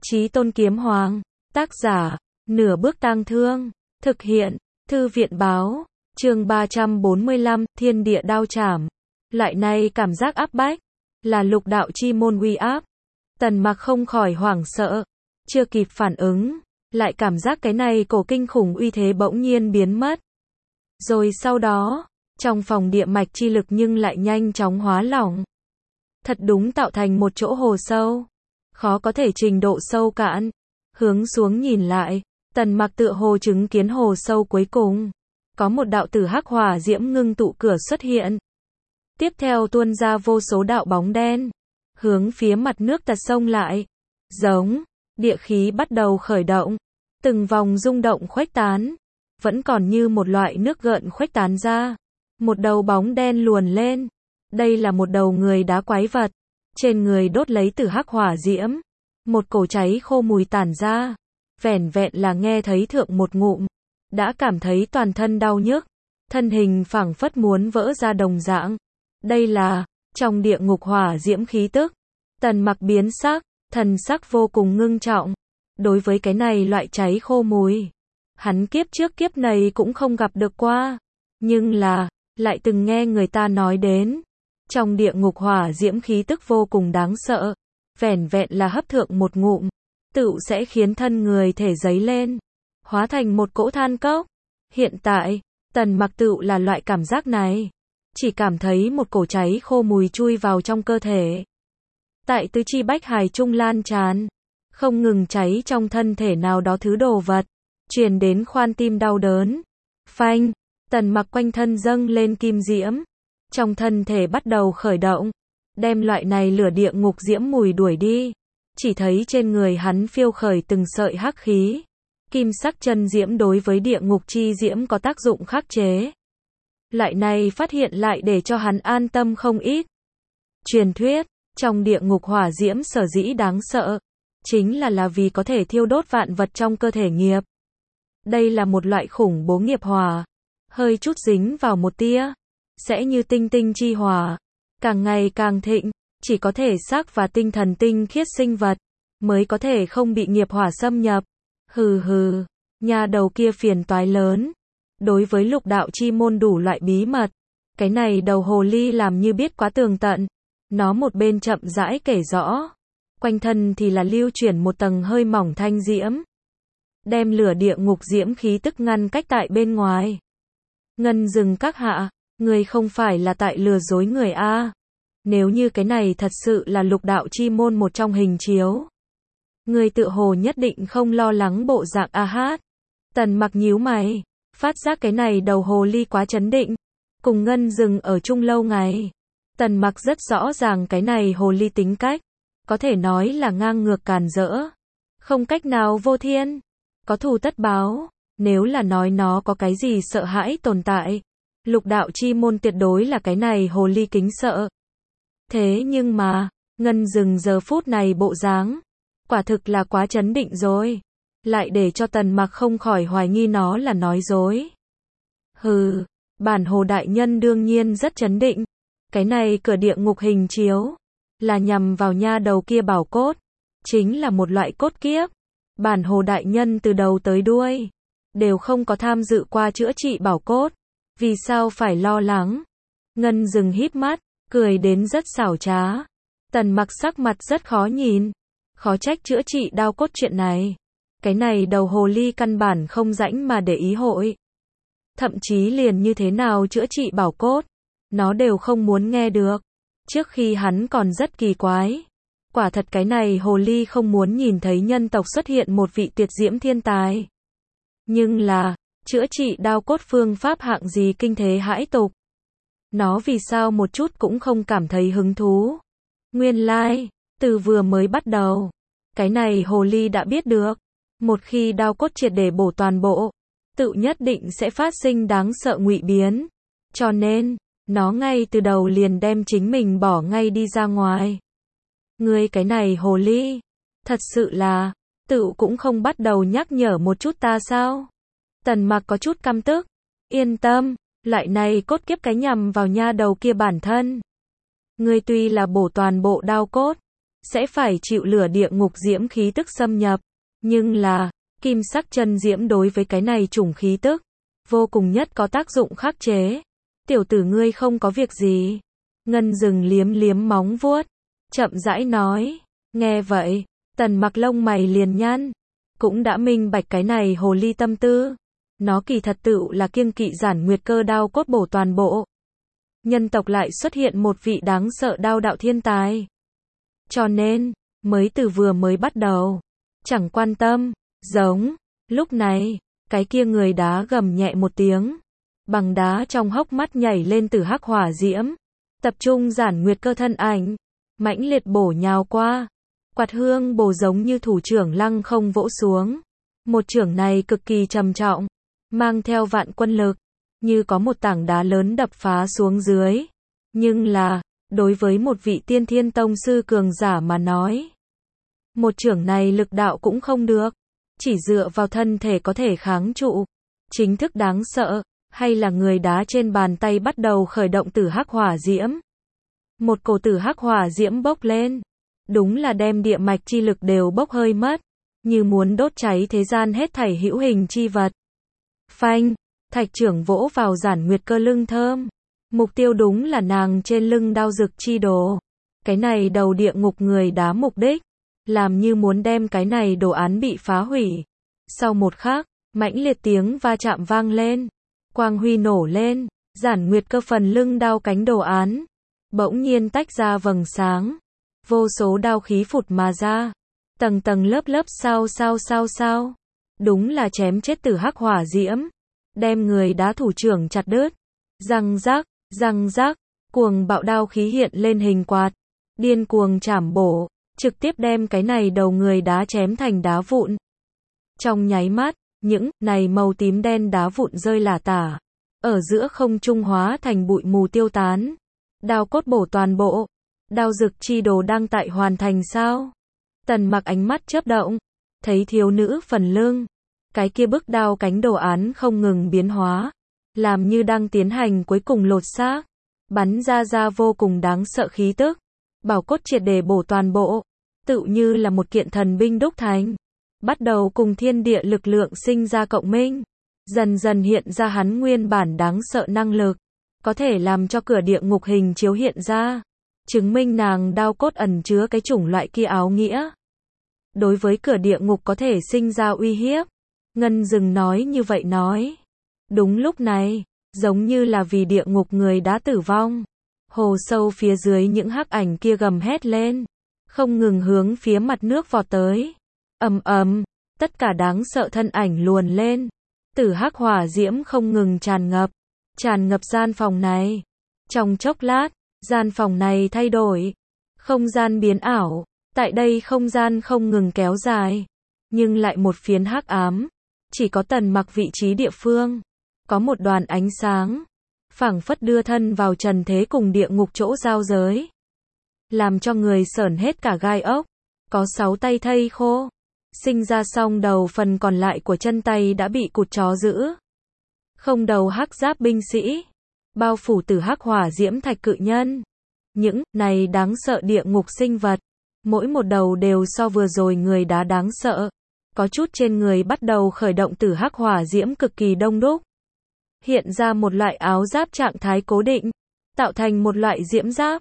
Chí Tôn Kiếm Hoàng, tác giả, Nửa Bước Tang Thương, thực hiện, Thư viện Báo, chương 345, Thiên Địa Đao Trảm. Loại này cảm giác áp bách, là lục đạo chi môn uy áp. Tần Mặc không khỏi hoảng sợ, chưa kịp phản ứng, lại cảm giác cái này cổ kinh khủng uy thế bỗng nhiên biến mất. Rồi sau đó, trong phòng địa mạch chi lực nhưng lại nhanh chóng hóa lỏng. Thật đúng tạo thành một chỗ hồ sâu, khó có thể trình độ sâu cạn. Hướng xuống nhìn lại, Tần Mặc tựa hồ chứng kiến hồ sâu cuối cùng. Có một đạo tử hắc hỏa diễm ngưng tụ cửa xuất hiện. Tiếp theo tuôn ra vô số đạo bóng đen, hướng phía mặt nước tật sông lại. Giống, địa khí bắt đầu khởi động, từng vòng rung động khuếch tán, vẫn còn như một loại nước gợn khuếch tán ra. Một đầu bóng đen luồn lên. Đây là một đầu người đá quái vật, trên người đốt lấy tử hắc hỏa diễm, một cổ cháy khô mùi tản ra. Vẻn vẹn là nghe thấy thượng một ngụm, đã cảm thấy toàn thân đau nhức, thân hình phảng phất muốn vỡ ra đồng dạng. Đây là trong địa ngục hỏa diễm khí tức. Tần Mặc biến sắc, thần sắc vô cùng ngưng trọng. Đối với cái này loại cháy khô mùi, hắn kiếp trước kiếp này cũng không gặp được qua, nhưng là lại từng nghe người ta nói đến. Trong địa ngục hỏa diễm khí tức vô cùng đáng sợ, vẻn vẹn là hấp thượng một ngụm, tựu sẽ khiến thân người thể giấy lên, hóa thành một cỗ than cốc. Hiện tại, Tần Mặc tựu là loại cảm giác này, chỉ cảm thấy một cổ cháy khô mùi chui vào trong cơ thể. Tại tứ chi bách hải trung lan tràn, không ngừng cháy trong thân thể nào đó thứ đồ vật, truyền đến khoan tim đau đớn. Phanh, Tần Mặc quanh thân dâng lên kim diễm, trong thân thể bắt đầu khởi động, đem loại này lửa địa ngục diễm mùi đuổi đi. Chỉ thấy trên người hắn phiêu khởi từng sợi hắc khí. Kim sắc chân diễm đối với địa ngục chi diễm có tác dụng khắc chế. Loại này phát hiện lại để cho hắn an tâm không ít. Truyền thuyết, trong địa ngục hỏa diễm sở dĩ đáng sợ, chính là vì có thể thiêu đốt vạn vật trong cơ thể nghiệp. Đây là một loại khủng bố nghiệp hỏa, hơi chút dính vào một tia, sẽ như tinh tinh chi hỏa, càng ngày càng thịnh. Chỉ có thể xác và tinh thần tinh khiết sinh vật mới có thể không bị nghiệp hỏa xâm nhập. Hừ hừ, nhà đầu kia phiền toái lớn. Đối với lục đạo chi môn đủ loại bí mật, cái này đầu hồ ly làm như biết quá tường tận. Nó một bên chậm rãi kể rõ, quanh thân thì là lưu chuyển một tầng hơi mỏng thanh diễm, đem lửa địa ngục diễm khí tức ngăn cách tại bên ngoài. Ngân Dừng các hạ, người không phải là tại lừa dối người a? Nếu như cái này thật sự là lục đạo chi môn một trong hình chiếu, người tự hồ nhất định không lo lắng bộ dạng a hát. Tần Mặc nhíu mày, phát giác cái này đầu hồ ly quá chấn định, cùng Ngân Dừng ở chung lâu ngày. Tần Mặc rất rõ ràng cái này hồ ly tính cách, có thể nói là ngang ngược càn rỡ, không cách nào vô thiên, có thù tất báo. Nếu là nói nó có cái gì sợ hãi tồn tại, lục đạo chi môn tuyệt đối là cái này hồ ly kính sợ. Thế nhưng mà, Ngân Dừng giờ phút này bộ dáng, quả thực là quá chấn định rồi, lại để cho Tần Mặc không khỏi hoài nghi nó là nói dối. Hừ, bản hồ đại nhân đương nhiên rất chấn định, cái này cửa địa ngục hình chiếu, là nhằm vào nha đầu kia bảo cốt, chính là một loại cốt kiếp. Bản hồ đại nhân từ đầu tới đuôi, đều không có tham dự qua chữa trị bảo cốt, vì sao phải lo lắng? Ngân Dừng híp mắt, cười đến rất xảo trá. Tần Mặc sắc mặt rất khó nhìn, khó trách chữa trị đao cốt chuyện này. Cái này đầu hồ ly căn bản không rãnh mà để ý hội. Thậm chí liền như thế nào chữa trị bảo cốt, nó đều không muốn nghe được. Trước khi hắn còn rất kỳ quái. Quả thật cái này hồ ly không muốn nhìn thấy nhân tộc xuất hiện một vị tuyệt diễm thiên tài. Nhưng là, chữa trị đao cốt phương pháp hạng gì kinh thế hãi tục. Nó vì sao một chút cũng không cảm thấy hứng thú. Nguyên lai, từ vừa mới bắt đầu, cái này hồ ly đã biết được. Một khi đao cốt triệt để bổ toàn bộ, tự nhất định sẽ phát sinh đáng sợ ngụy biến. Cho nên, nó ngay từ đầu liền đem chính mình bỏ ngay đi ra ngoài. Ngươi cái này hồ ly, thật sự là, tự cũng không bắt đầu nhắc nhở một chút ta sao? Tần Mặc có chút căm tức. Yên tâm, loại này cốt kiếp cái nhằm vào nha đầu kia bản thân. Ngươi tuy là bổ toàn bộ đao cốt, sẽ phải chịu lửa địa ngục diễm khí tức xâm nhập. Nhưng là, kim sắc chân diễm đối với cái này chủng khí tức, vô cùng nhất có tác dụng khắc chế. Tiểu tử ngươi không có việc gì. Ngân Dừng liếm liếm móng vuốt, chậm rãi nói. Nghe vậy, Tần Mặc lông mày liền nhăn, cũng đã minh bạch cái này hồ ly tâm tư. Nó kỳ thật tựu là kiêng kỵ Giản Nguyệt Cơ đao cốt bổ toàn bộ. Nhân tộc lại xuất hiện một vị đáng sợ đao đạo thiên tài. Cho nên, mới từ vừa mới bắt đầu, chẳng quan tâm, giống. Lúc này, cái kia người đá gầm nhẹ một tiếng. Bằng đá trong hốc mắt nhảy lên từ hắc hỏa diễm. Tập trung Giản Nguyệt Cơ thân ảnh. Mãnh liệt bổ nhào qua. Quạt hương bổ giống như thủ trưởng lăng không vỗ xuống. Một chưởng này cực kỳ trầm trọng. Mang theo vạn quân lực. Như có một tảng đá lớn đập phá xuống dưới. Nhưng là, đối với một vị tiên thiên tông sư cường giả mà nói. Một chưởng này lực đạo cũng không được. Chỉ dựa vào thân thể có thể kháng trụ. Chính thức đáng sợ. Hay là người đá trên bàn tay bắt đầu khởi động tử hắc hỏa diễm. Một cổ tử hắc hỏa diễm bốc lên. Đúng là đem địa mạch chi lực đều bốc hơi mất. Như muốn đốt cháy thế gian hết thảy hữu hình chi vật. Phanh, thạch trưởng vỗ vào Giản Nguyệt Cơ lưng thơm. Mục tiêu đúng là nàng trên lưng đao dực chi đồ. Cái này đầu địa ngục người đá mục đích. Làm như muốn đem cái này đồ án bị phá hủy. Sau một khắc, mãnh liệt tiếng va chạm vang lên. Quang huy nổ lên. Giản Nguyệt Cơ phần lưng đao cánh đồ án. Bỗng nhiên tách ra vầng sáng. Vô số đao khí phụt mà ra. Tầng tầng lớp lớp sao. Đúng là chém chết tử hắc hỏa diễm. Đem người đá thủ trưởng chặt đứt. Răng rác, cuồng bạo đao khí hiện lên hình quạt. Điên cuồng chảm bổ. Trực tiếp đem cái này đầu người đá chém thành đá vụn. Trong nháy mắt, những này màu tím đen đá vụn rơi lả tả. Ở giữa không trung hóa thành bụi mù tiêu tán. Đao cốt bổ toàn bộ. Đao dực chi đồ đang tại hoàn thành sao? Tần Mặc ánh mắt chớp động. Thấy thiếu nữ phần lưng. Cái kia bức đao cánh đồ án không ngừng biến hóa. Làm như đang tiến hành cuối cùng lột xác. Bắn ra vô cùng đáng sợ khí tức. Bảo cốt triệt để bổ toàn bộ. Tự như là một kiện thần binh đúc thành. Bắt đầu cùng thiên địa lực lượng sinh ra cộng minh. Dần dần hiện ra hắn nguyên bản đáng sợ năng lực. Có thể làm cho cửa địa ngục hình chiếu hiện ra. Chứng minh nàng đao cốt ẩn chứa cái chủng loại kia áo nghĩa. Đối với cửa địa ngục có thể sinh ra uy hiếp. Ngân Dừng nói như vậy nói. Đúng lúc này, giống như là vì địa ngục người đã tử vong. Hồ sâu phía dưới những hắc ảnh kia gầm hét lên. Không ngừng hướng phía mặt nước vọt tới. Ầm, tất cả đáng sợ thân ảnh luồn lên. Tử hắc hỏa diễm không ngừng tràn ngập gian phòng này. Trong chốc lát, gian phòng này thay đổi. Không gian biến ảo. Tại đây không gian không ngừng kéo dài. Nhưng lại một phiến hắc ám. Chỉ có Tần Mặc vị trí địa phương. Có một đoàn ánh sáng. Phảng phất đưa thân vào trần thế cùng địa ngục chỗ giao giới. Làm cho người sởn hết cả gai ốc. Có 6 tay thây khô. Sinh ra xong đầu phần còn lại của chân tay đã bị cụt chó giữ. Không đầu hắc giáp binh sĩ. Bao phủ từ hắc hỏa diễm thạch cự nhân. Những này đáng sợ địa ngục sinh vật. Mỗi một đầu đều so vừa rồi người đá đáng sợ. Có chút trên người bắt đầu khởi động từ hắc hỏa diễm cực kỳ đông đúc. Hiện ra một loại áo giáp trạng thái cố định. Tạo thành một loại diễm giáp.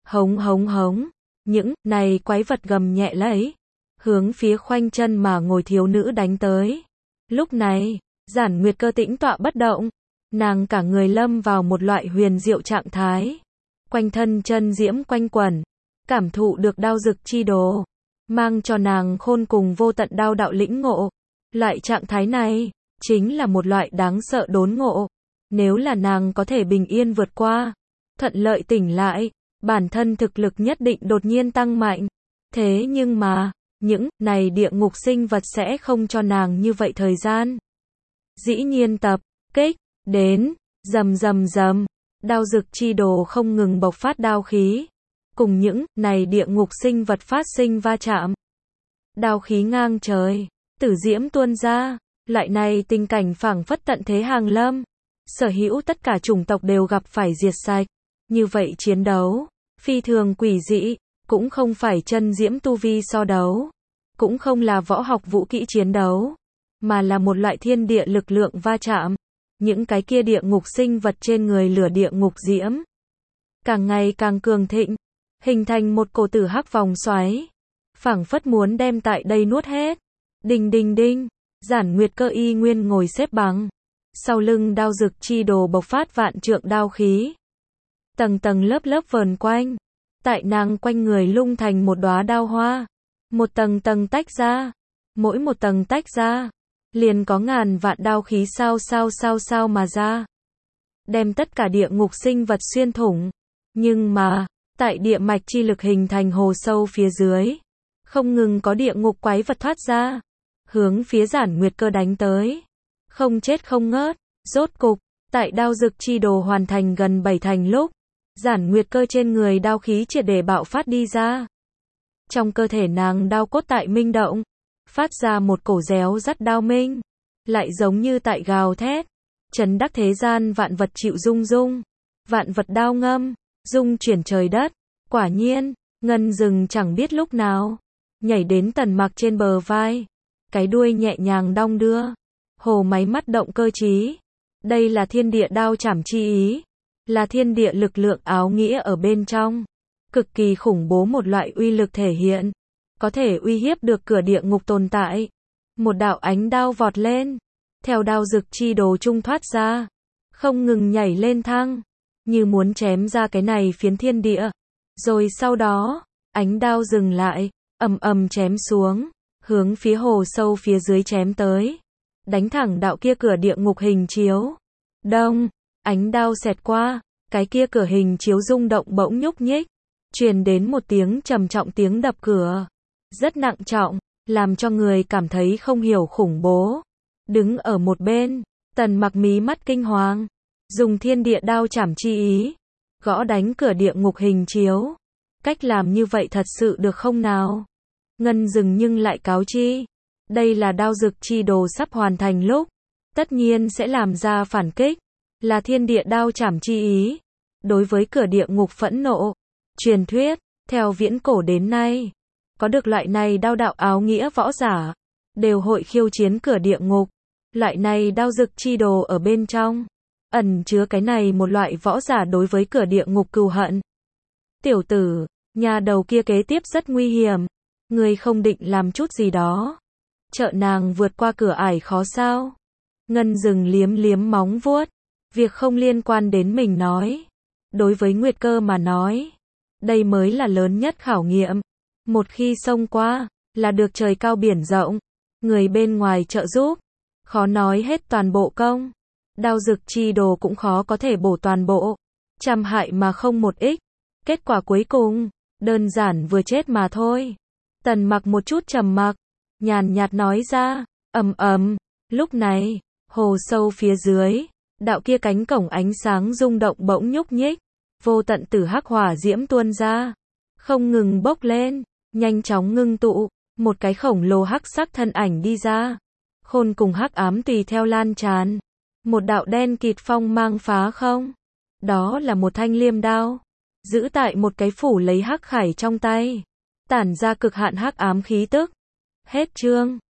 Hống. Những này quái vật gầm nhẹ lấy. Hướng phía khoanh chân mà ngồi thiếu nữ đánh tới. Lúc này, Giản Nguyệt Cơ tĩnh tọa bất động. Nàng cả người lâm vào một loại huyền diệu trạng thái. Quanh thân chân diễm quanh quẩn. Cảm thụ được đao dực chi đồ. Mang cho nàng khôn cùng vô tận đao đạo lĩnh ngộ. Loại trạng thái này, chính là một loại đáng sợ đốn ngộ. Nếu là nàng có thể bình yên vượt qua. Thuận lợi tỉnh lại. Bản thân thực lực nhất định đột nhiên tăng mạnh. Thế nhưng mà, những này địa ngục sinh vật sẽ không cho nàng như vậy thời gian. Dĩ nhiên tập, kích, đến, rầm. Đao dực chi đồ không ngừng bộc phát đao khí. Cùng những này địa ngục sinh vật phát sinh va chạm. Đao khí ngang trời, tử diễm tuôn ra. Loại này tình cảnh phảng phất tận thế hàng lâm. Sở hữu tất cả chủng tộc đều gặp phải diệt sạch. Như vậy chiến đấu, phi thường quỷ dị, cũng không phải chân diễm tu vi so đấu, cũng không là võ học vũ kỹ chiến đấu, mà là một loại thiên địa lực lượng va chạm. Những cái kia địa ngục sinh vật trên người lửa địa ngục diễm càng ngày càng cường thịnh, hình thành một cổ tử hắc vòng xoáy, phảng phất muốn đem tại đây nuốt hết. Đinh đinh đinh, Giản Nguyệt Cơ y nguyên ngồi xếp bằng, sau lưng đao dực chi đồ bộc phát vạn trượng đao khí, tầng tầng lớp lớp vờn quanh, tại nàng quanh người lung thành một đóa đao hoa, một tầng tầng tách ra, mỗi một tầng tách ra, liền có ngàn vạn đao khí sao mà ra, đem tất cả địa ngục sinh vật xuyên thủng. Nhưng mà, tại địa mạch chi lực hình thành hồ sâu phía dưới, không ngừng có địa ngục quái vật thoát ra, hướng phía Giản Nguyệt Cơ đánh tới, không chết không ngớt. Rốt cục, tại đao dực chi đồ hoàn thành gần 7 thành lúc, Giản Nguyệt Cơ trên người đao khí triệt để bạo phát đi ra. Trong cơ thể nàng đao cốt tại minh động, phát ra một cổ réo rắt đao minh, lại giống như tại gào thét, chấn đắc thế gian vạn vật chịu rung rung, vạn vật đao ngâm, rung chuyển trời đất. Quả nhiên, Ngân Dừng chẳng biết lúc nào nhảy đến Tần Mặc trên bờ vai, cái đuôi nhẹ nhàng đong đưa, hồ máy mắt động cơ trí. Đây là thiên địa đao chảm chi ý, là thiên địa lực lượng áo nghĩa ở bên trong, cực kỳ khủng bố một loại uy lực thể hiện, có thể uy hiếp được cửa địa ngục tồn tại. Một đạo ánh đao vọt lên, theo đao dực chi đồ trung thoát ra, không ngừng nhảy lên thăng, như muốn chém ra cái này phiến thiên địa. Rồi sau đó, ánh đao dừng lại, ầm ầm chém xuống, hướng phía hồ sâu phía dưới chém tới, đánh thẳng đạo kia cửa địa ngục hình chiếu. Đông, ánh đao xẹt qua, cái kia cửa hình chiếu rung động bỗng nhúc nhích, truyền đến một tiếng trầm trọng tiếng đập cửa, rất nặng trọng, làm cho người cảm thấy không hiểu khủng bố. Đứng ở một bên, Tần Mặc mí mắt kinh hoàng, dùng thiên địa đao chảm chi ý, gõ đánh cửa địa ngục hình chiếu. Cách làm như vậy thật sự được không nào? Ngân Dừng nhưng lại cáo chi, đây là đao dực chi đồ sắp hoàn thành lúc, tất nhiên sẽ làm ra phản kích, là thiên địa đao chảm chi ý, đối với cửa địa ngục phẫn nộ. Truyền thuyết, theo viễn cổ đến nay, có được loại này đao đạo áo nghĩa võ giả, đều hội khiêu chiến cửa địa ngục. Loại này đao dực chi đồ ở bên trong, ẩn chứa cái này một loại võ giả đối với cửa địa ngục cừu hận. Tiểu tử, nhà đầu kia kế tiếp rất nguy hiểm, ngươi không định làm chút gì đó, trợ nàng vượt qua cửa ải khó sao? Ngân Dừng liếm liếm móng vuốt, việc không liên quan đến mình nói. Đối với Nguyệt Cơ mà nói, đây mới là lớn nhất khảo nghiệm. Một khi xông qua, là được trời cao biển rộng, người bên ngoài trợ giúp, khó nói hết toàn bộ công. Đao dực chi đồ cũng khó có thể bổ toàn bộ, trăm hại mà không một ích. Kết quả cuối cùng, đơn giản vừa chết mà thôi. Tần Mặc một chút trầm mặc, nhàn nhạt nói ra, ầm ầm. Lúc này, hồ sâu phía dưới, đạo kia cánh cổng ánh sáng rung động bỗng nhúc nhích, vô tận tử hắc hỏa diễm tuôn ra, không ngừng bốc lên, nhanh chóng ngưng tụ, một cái khổng lồ hắc sắc thân ảnh đi ra. Khôn cùng hắc ám tùy theo lan tràn, một đạo đen kịt phong mang phá không. Đó là một thanh liêm đao, giữ tại một cái phủ lấy hắc khải trong tay, tản ra cực hạn hắc ám khí tức. Hết chương.